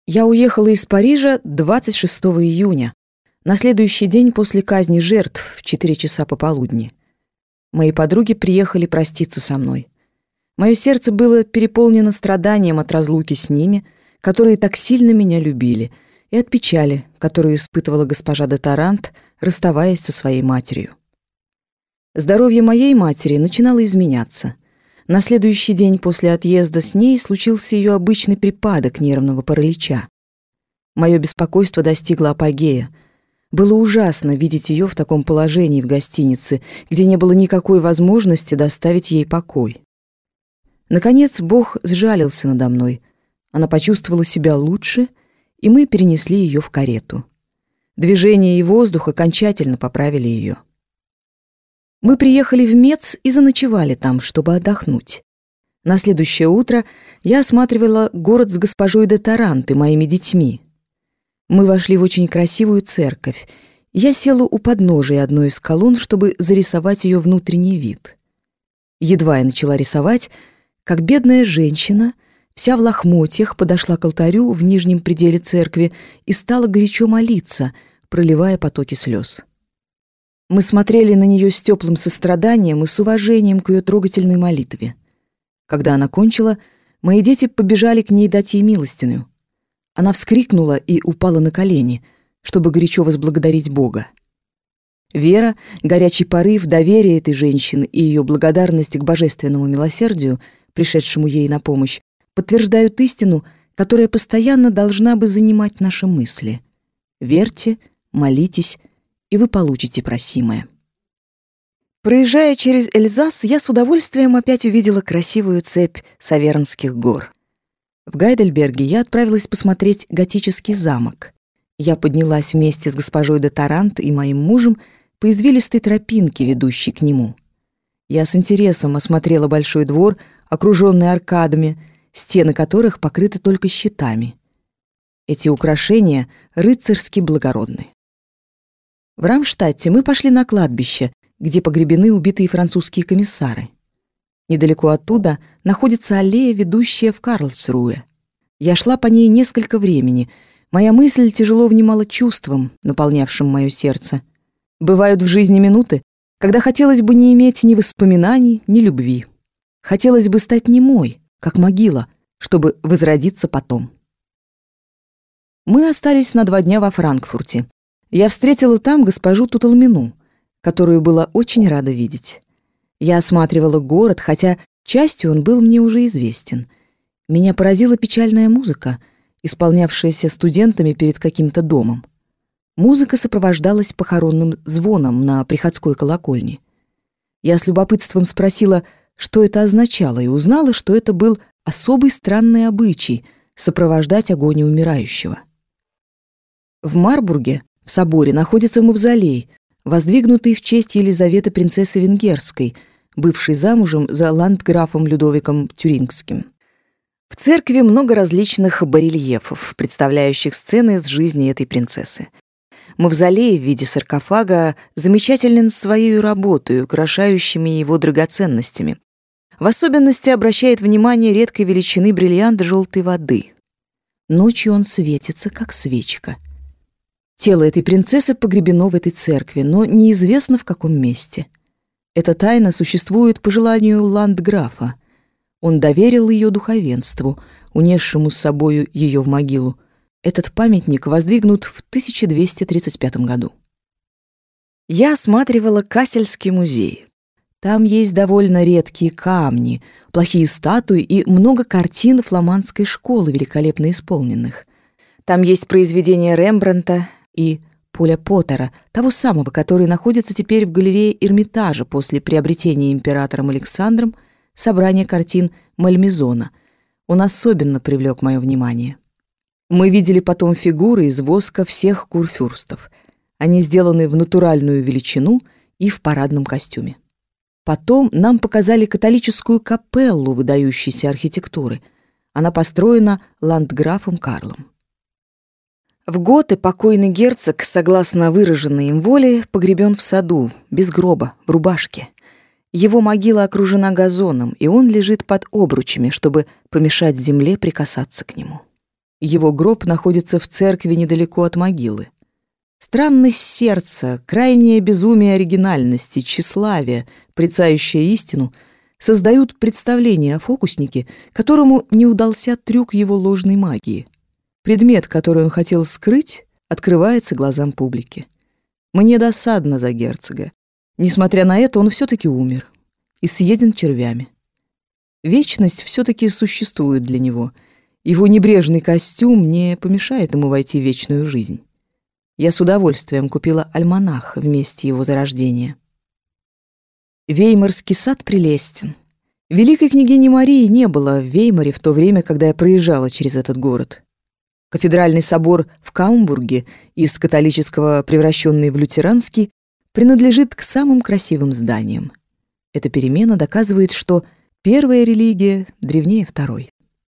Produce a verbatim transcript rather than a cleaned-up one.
Я уехала из Парижа двадцать шестого июня, на следующий день после казни жертв в четыре часа пополудни. Мои подруги приехали проститься со мной. Мое сердце было переполнено страданием от разлуки с ними, которые так сильно меня любили, и от печали, которую испытывала госпожа де Тарант, расставаясь со своей матерью. Здоровье моей матери начинало изменяться. На следующий день после отъезда с ней случился ее обычный припадок нервного паралича. Мое беспокойство достигло апогея. Было ужасно видеть ее в таком положении в гостинице, где не было никакой возможности доставить ей покой. Наконец Бог сжалился надо мной. Она почувствовала себя лучше, и мы перенесли ее в карету. Движение и воздух окончательно поправили ее. Мы приехали в Мец и заночевали там, чтобы отдохнуть. На следующее утро я осматривала город с госпожой де Тарант и моими детьми. Мы вошли в очень красивую церковь. Я села у подножия одной из колонн, чтобы зарисовать ее внутренний вид. Едва я начала рисовать, как бедная женщина, вся в лохмотьях, подошла к алтарю в нижнем пределе церкви и стала горячо молиться, проливая потоки слез. Мы смотрели на нее с теплым состраданием и с уважением к ее трогательной молитве. Когда она кончила, мои дети побежали к ней дать ей милостиню. Она вскрикнула и упала на колени, чтобы горячо возблагодарить Бога. Вера, горячий порыв, доверие этой женщины и ее благодарность к божественному милосердию, пришедшему ей на помощь, подтверждают истину, которая постоянно должна бы занимать наши мысли. Верьте, молитесь, и вы получите просимое. Проезжая через Эльзас, я с удовольствием опять увидела красивую цепь Савернских гор. В Гайдельберге я отправилась посмотреть готический замок. Я поднялась вместе с госпожой де Тарант и моим мужем по извилистой тропинке, ведущей к нему. Я с интересом осмотрела большой двор, окруженный аркадами, стены которых покрыты только щитами. Эти украшения рыцарски благородны. В Рамштадте мы пошли на кладбище, где погребены убитые французские комиссары. Недалеко оттуда находится аллея, ведущая в Карлсруэ. Я шла по ней несколько времени. Моя мысль тяжело внимала чувствам, наполнявшим мое сердце. Бывают в жизни минуты, когда хотелось бы не иметь ни воспоминаний, ни любви. Хотелось бы стать немой, как могила, чтобы возродиться потом. Мы остались на два дня во Франкфурте. Я встретила там госпожу Туталмину, которую была очень рада видеть. Я осматривала город, хотя частью он был мне уже известен. Меня поразила печальная музыка, исполнявшаяся студентами перед каким-то домом. Музыка сопровождалась похоронным звоном на приходской колокольне. Я с любопытством спросила, что это означало, и узнала, что это был особый странный обычай — сопровождать огонь умирающего. В Марбурге, в соборе, находится мавзолей, воздвигнутый в честь Елизаветы принцессы Венгерской, бывшей замужем за ландграфом Людовиком Тюрингским. В церкви много различных барельефов, представляющих сцены из жизни этой принцессы. Мавзолей в виде саркофага замечателен своей работой, украшающими его драгоценностями. В особенности обращает внимание редкой величины бриллиант желтой воды. Ночью он светится, как свечка. Тело этой принцессы погребено в этой церкви, но неизвестно в каком месте. Эта тайна существует по желанию ландграфа. Он доверил ее духовенству, унесшему с собою ее в могилу. Этот памятник воздвигнут в тысяча двести тридцать пятом году. Я осматривала Кассельский музей. Там есть довольно редкие камни, плохие статуи и много картин фламандской школы, великолепно исполненных. Там есть произведения Рембрандта и Поля Поттера, того самого, который находится теперь в галерее Эрмитажа после приобретения императором Александром собрания картин Мальмезона. Он особенно привлек мое внимание. Мы видели потом фигуры из воска всех курфюрстов. Они сделаны в натуральную величину и в парадном костюме. Потом нам показали католическую капеллу выдающейся архитектуры. Она построена ландграфом Карлом. В готы покойный герцог, согласно выраженной им воле, погребен в саду, без гроба, в рубашке. Его могила окружена газоном, и он лежит под обручами, чтобы помешать земле прикасаться к нему. Его гроб находится в церкви недалеко от могилы. Странность сердца, крайнее безумие оригинальности, тщеславие, прицающее истину, создают представление о фокуснике, которому не удался трюк его ложной магии. Предмет, который он хотел скрыть, открывается глазам публики. Мне досадно за герцога. Несмотря на это, он все-таки умер и съеден червями. Вечность все-таки существует для него. Его небрежный костюм не помешает ему войти в вечную жизнь. Я с удовольствием купила альманах в месте его зарождения. Веймарский сад прелестен. Великой княгини Марии не было в Веймаре в то время, когда я проезжала через этот город. Кафедральный собор в Каумбурге, из католического превращенный в лютеранский, принадлежит к самым красивым зданиям. Эта перемена доказывает, что первая религия древнее второй.